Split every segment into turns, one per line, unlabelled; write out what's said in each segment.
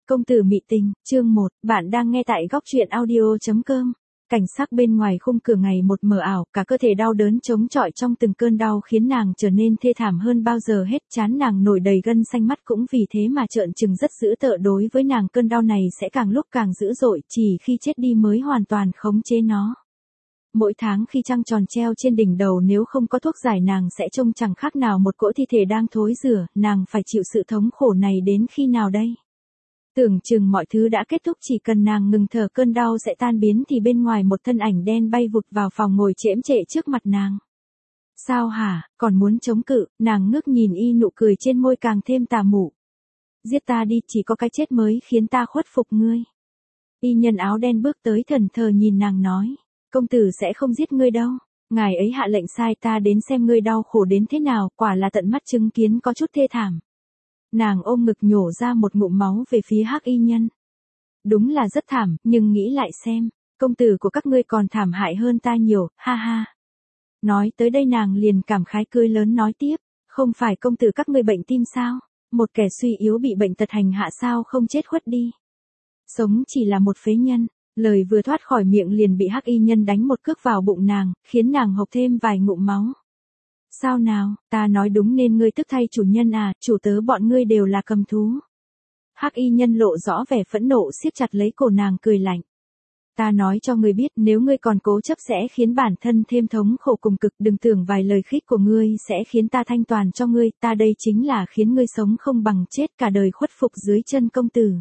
Công tử mị tình, chương 1, bạn đang nghe tại góc truyện audio.com. Cảnh sắc bên ngoài khung cửa ngày một mờ ảo, cả cơ thể đau đớn chống chọi trong từng cơn đau khiến nàng trở nên thê thảm hơn bao giờ hết, trán nàng nổi đầy gân xanh, mắt cũng vì thế mà trợn trừng rất dữ tợn. Đối với nàng cơn đau này sẽ càng lúc càng dữ dội, chỉ khi chết đi mới hoàn toàn khống chế nó. Mỗi tháng khi trăng tròn treo trên đỉnh đầu, nếu không có thuốc giải nàng sẽ trông chẳng khác nào một cỗ thi thể đang thối rữa. Nàng phải chịu sự thống khổ này đến khi nào đây? Tưởng chừng mọi thứ đã kết thúc, chỉ cần nàng ngừng thở cơn đau sẽ tan biến, thì bên ngoài một thân ảnh đen bay vụt vào phòng ngồi chễm chệ trước mặt nàng. Sao hả, còn muốn chống cự? Nàng ngước nhìn y, nụ cười trên môi càng thêm tà mụ. Giết ta đi, chỉ có cái chết mới khiến ta khuất phục ngươi. Y nhân áo đen bước tới thẫn thờ nhìn nàng nói. Công tử sẽ không giết ngươi đâu. Ngài ấy hạ lệnh sai ta đến xem ngươi đau khổ đến thế nào, quả là tận mắt chứng kiến có chút thê thảm. Nàng ôm ngực nhổ ra một ngụm máu về phía hắc y nhân. Đúng là rất thảm, nhưng nghĩ lại xem, công tử của các ngươi còn thảm hại hơn ta nhiều, ha ha. Nói tới đây nàng liền cảm khái cười lớn nói tiếp, không phải công tử các ngươi bệnh tim sao? Một kẻ suy yếu bị bệnh tật hành hạ sao không chết khuất đi? Sống chỉ là một phế nhân. Lời vừa thoát khỏi miệng liền bị hắc y nhân đánh một cước vào bụng nàng, khiến nàng hộc thêm vài ngụm máu. Sao nào, ta nói đúng nên ngươi tức thay chủ nhân à, chủ tớ bọn ngươi đều là cầm thú. Hắc y nhân lộ rõ vẻ phẫn nộ, siết chặt lấy cổ nàng cười lạnh. Ta nói cho ngươi biết, nếu ngươi còn cố chấp sẽ khiến bản thân thêm thống khổ cùng cực, đừng tưởng vài lời khích của ngươi sẽ khiến ta thanh toàn cho ngươi, ta đây chính là khiến ngươi sống không bằng chết, cả đời khuất phục dưới chân công tử.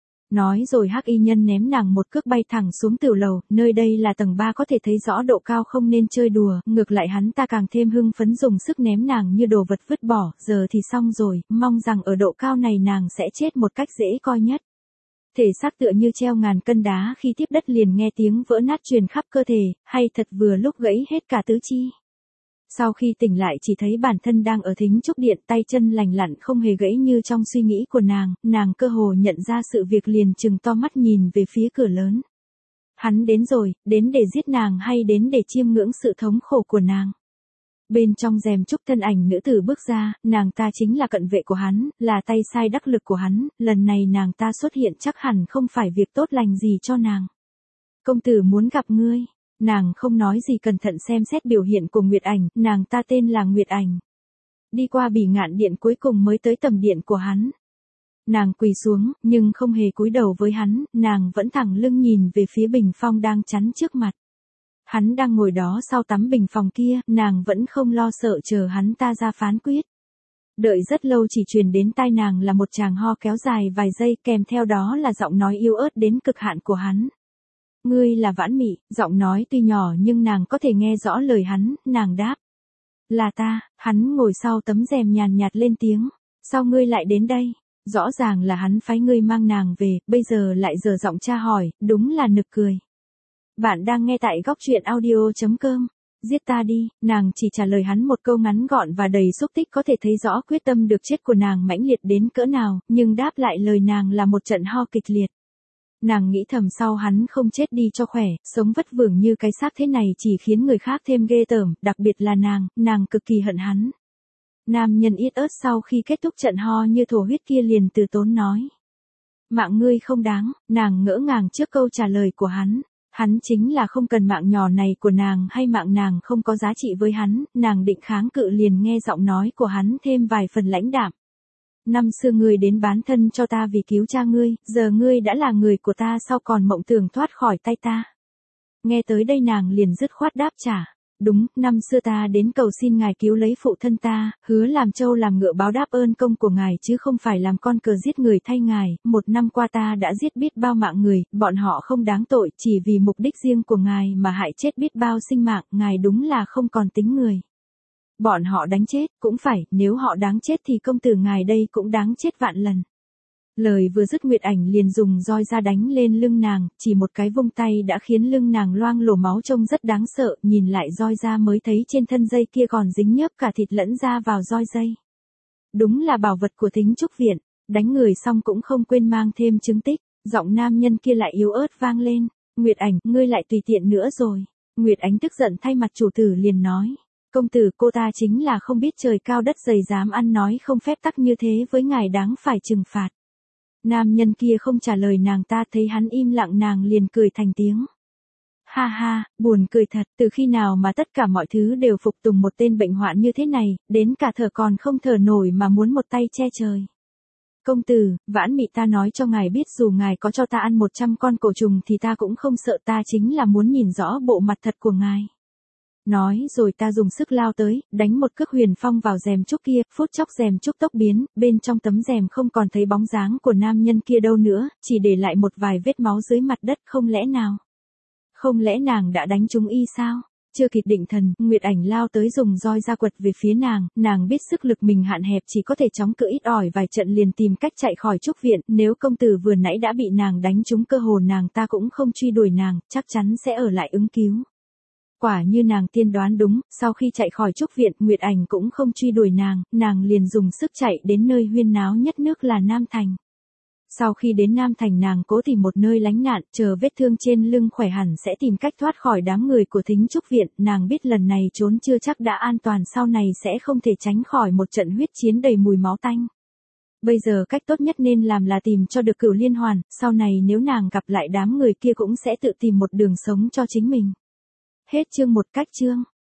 Nói rồi hắc y nhân ném nàng một cước bay thẳng xuống tiểu lầu, nơi đây là tầng 3 có thể thấy rõ độ cao, không nên chơi đùa, ngược lại hắn ta càng thêm hưng phấn dùng sức ném nàng như đồ vật vứt bỏ, giờ thì xong rồi, mong rằng ở độ cao này nàng sẽ chết một cách dễ coi nhất. Thể xác tựa như treo ngàn cân đá, khi tiếp đất liền nghe tiếng vỡ nát truyền khắp cơ thể, hay thật vừa lúc gãy hết cả tứ chi. Sau khi tỉnh lại chỉ thấy bản thân đang ở thính trúc điện, tay chân lành lặn không hề gãy như trong suy nghĩ của nàng cơ hồ nhận ra sự việc liền trừng to mắt nhìn về phía cửa lớn. Hắn đến rồi, đến để giết nàng hay đến để chiêm ngưỡng sự thống khổ của nàng? Bên trong rèm trúc thân ảnh nữ tử bước ra, nàng ta chính là cận vệ của hắn, là tay sai đắc lực của hắn, lần này nàng ta xuất hiện chắc hẳn không phải việc tốt lành gì cho nàng. Công tử muốn gặp ngươi. Nàng không nói gì, cẩn thận xem xét biểu hiện của Nguyệt Ảnh, nàng ta tên là Nguyệt Ảnh. Đi qua Bỉ Ngạn Điện cuối cùng mới tới tầm điện của hắn. Nàng quỳ xuống, nhưng không hề cúi đầu với hắn, nàng vẫn thẳng lưng nhìn về phía bình phong đang chắn trước mặt. Hắn đang ngồi đó sau tấm bình phong kia, nàng vẫn không lo sợ chờ hắn ta ra phán quyết. Đợi rất lâu chỉ truyền đến tai nàng là một tràng ho kéo dài vài giây, kèm theo đó là giọng nói yếu ớt đến cực hạn của hắn. Ngươi là Vãn Mị, giọng nói tuy nhỏ nhưng nàng có thể nghe rõ lời hắn, nàng đáp. Là ta, hắn ngồi sau tấm rèm nhàn nhạt lên tiếng. Sao ngươi lại đến đây? Rõ ràng là hắn phái ngươi mang nàng về, bây giờ lại dở giọng tra hỏi, đúng là nực cười. Bạn đang nghe tại góc truyện audio.com. Giết ta đi, nàng chỉ trả lời hắn một câu ngắn gọn và đầy xúc tích, có thể thấy rõ quyết tâm được chết của nàng mãnh liệt đến cỡ nào, nhưng đáp lại lời nàng là một trận ho kịch liệt. Nàng nghĩ thầm sau hắn không chết đi cho khỏe, sống vất vưởng như cái xác thế này chỉ khiến người khác thêm ghê tởm, đặc biệt là nàng cực kỳ hận hắn. Nam nhân yết ớt sau khi kết thúc trận ho như thổ huyết kia liền từ tốn nói. Mạng ngươi không đáng, nàng ngỡ ngàng trước câu trả lời của hắn. Hắn chính là không cần mạng nhỏ này của nàng, hay mạng nàng không có giá trị với hắn, nàng định kháng cự liền nghe giọng nói của hắn thêm vài phần lãnh đạm. Năm xưa ngươi đến bán thân cho ta vì cứu cha ngươi, giờ ngươi đã là người của ta, sao còn mộng tưởng thoát khỏi tay ta? Nghe tới đây nàng liền dứt khoát đáp trả. Đúng, năm xưa ta đến cầu xin ngài cứu lấy phụ thân ta, hứa làm trâu làm ngựa báo đáp ơn công của ngài chứ không phải làm con cờ giết người thay ngài. Một năm qua ta đã giết biết bao mạng người, bọn họ không đáng tội, chỉ vì mục đích riêng của ngài mà hại chết biết bao sinh mạng, ngài đúng là không còn tính người. Bọn họ đánh chết, cũng phải, nếu họ đáng chết thì công tử ngài đây cũng đáng chết vạn lần. Lời vừa dứt Nguyệt Ảnh liền dùng roi ra đánh lên lưng nàng, chỉ một cái vung tay đã khiến lưng nàng loang lổ máu trông rất đáng sợ, nhìn lại roi ra mới thấy trên thân dây kia còn dính nhớp cả thịt lẫn da vào roi dây. Đúng là bảo vật của Thính Trúc Viện, đánh người xong cũng không quên mang thêm chứng tích, giọng nam nhân kia lại yếu ớt vang lên, Nguyệt Ảnh, ngươi lại tùy tiện nữa rồi. Nguyệt Ánh tức giận thay mặt chủ tử liền nói. Công tử, cô ta chính là không biết trời cao đất dày dám ăn nói không phép tắc như thế với ngài, đáng phải trừng phạt. Nam nhân kia không trả lời nàng, ta thấy hắn im lặng nàng liền cười thành tiếng. Ha ha, buồn cười thật, từ khi nào mà tất cả mọi thứ đều phục tùng một tên bệnh hoạn như thế này, đến cả thở còn không thở nổi mà muốn một tay che trời. Công tử, Vãn Mị ta nói cho ngài biết dù ngài có cho ta ăn 100 con cổ trùng thì ta cũng không sợ, ta chính là muốn nhìn rõ bộ mặt thật của ngài. Nói rồi ta dùng sức lao tới, đánh một cước huyền phong vào rèm trúc kia, phút chốc rèm trúc tốc biến, bên trong tấm rèm không còn thấy bóng dáng của nam nhân kia đâu nữa, chỉ để lại một vài vết máu dưới mặt đất. Không lẽ nàng đã đánh trúng y sao? Chưa kịp định thần, Nguyệt Ảnh lao tới dùng roi ra quật về phía nàng biết sức lực mình hạn hẹp chỉ có thể chống cự ít ỏi vài trận liền tìm cách chạy khỏi trúc viện, nếu công tử vừa nãy đã bị nàng đánh trúng cơ hồ nàng ta cũng không truy đuổi nàng, chắc chắn sẽ ở lại ứng cứu. Quả như nàng tiên đoán đúng, sau khi chạy khỏi trúc viện, Nguyệt Ảnh cũng không truy đuổi nàng liền dùng sức chạy đến nơi huyên náo nhất nước là Nam Thành. Sau khi đến Nam Thành nàng cố tìm một nơi lánh nạn, chờ vết thương trên lưng khỏe hẳn sẽ tìm cách thoát khỏi đám người của Thính Trúc Viện, nàng biết lần này trốn chưa chắc đã an toàn, sau này sẽ không thể tránh khỏi một trận huyết chiến đầy mùi máu tanh. Bây giờ cách tốt nhất nên làm là tìm cho được Cửu Liên Hoàn, sau này nếu nàng gặp lại đám người kia cũng sẽ tự tìm một đường sống cho chính mình. Hết chương 1. Cách chương